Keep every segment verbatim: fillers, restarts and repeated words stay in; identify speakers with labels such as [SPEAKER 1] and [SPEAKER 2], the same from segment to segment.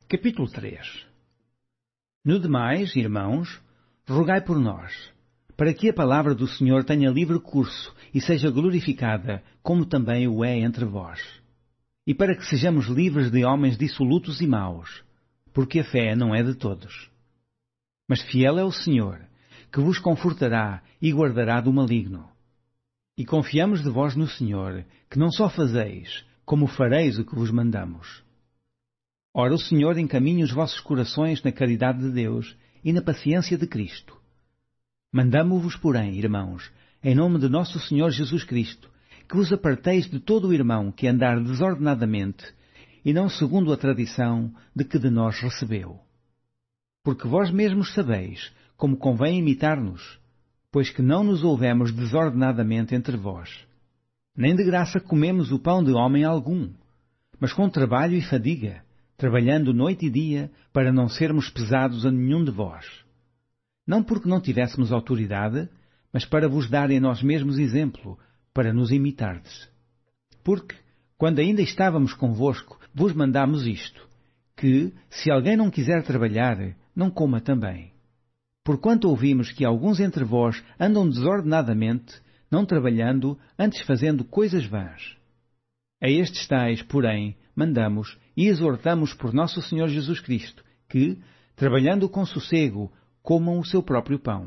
[SPEAKER 1] Capítulo três. No demais, irmãos, rogai por nós, para que a palavra do Senhor tenha livre curso e seja glorificada, como também o é entre vós. E para que sejamos livres de homens dissolutos e maus, porque a fé não é de todos. Mas fiel é o Senhor, que vos confortará e guardará do maligno. E confiamos de vós no Senhor, que não só fazeis, como fareis o que vos mandamos. Ora, o Senhor encaminha os vossos corações na caridade de Deus e na paciência de Cristo. Mandamo-vos, porém, irmãos, em nome de nosso Senhor Jesus Cristo, que vos aparteis de todo o irmão que andar desordenadamente, e não segundo a tradição de que de nós recebeu. Porque vós mesmos sabeis como convém imitar-nos, pois que não nos houvemos desordenadamente entre vós. Nem de graça comemos o pão de homem algum, mas com trabalho e fadiga, trabalhando noite e dia, para não sermos pesados a nenhum de vós. Não porque não tivéssemos autoridade, mas para vos dar em nós mesmos exemplo, para nos imitardes. Porque, quando ainda estávamos convosco, vos mandámos isto, que, se alguém não quiser trabalhar, não coma também. Porquanto ouvimos que alguns entre vós andam desordenadamente, não trabalhando, antes fazendo coisas vãs. A estes tais, porém, mandamos e exortamos por nosso Senhor Jesus Cristo, que, trabalhando com sossego, comam o seu próprio pão.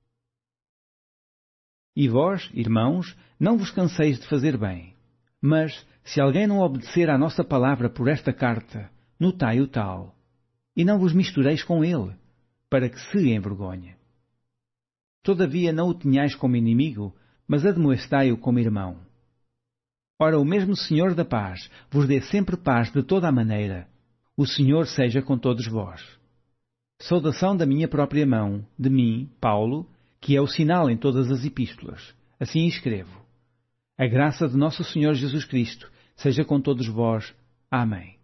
[SPEAKER 1] E vós, irmãos, não vos canseis de fazer bem. Mas, se alguém não obedecer à nossa palavra por esta carta, notai-o tal, e não vos mistureis com ele, para que se envergonhe. Todavia não o tenhais como inimigo, mas admoestai-o como irmão. Ora, o mesmo Senhor da paz vos dê sempre paz de toda a maneira. O Senhor seja com todos vós. Saudação da minha própria mão, de mim, Paulo, que é o sinal em todas as epístolas. Assim escrevo. A graça de nosso Senhor Jesus Cristo seja com todos vós. Amém.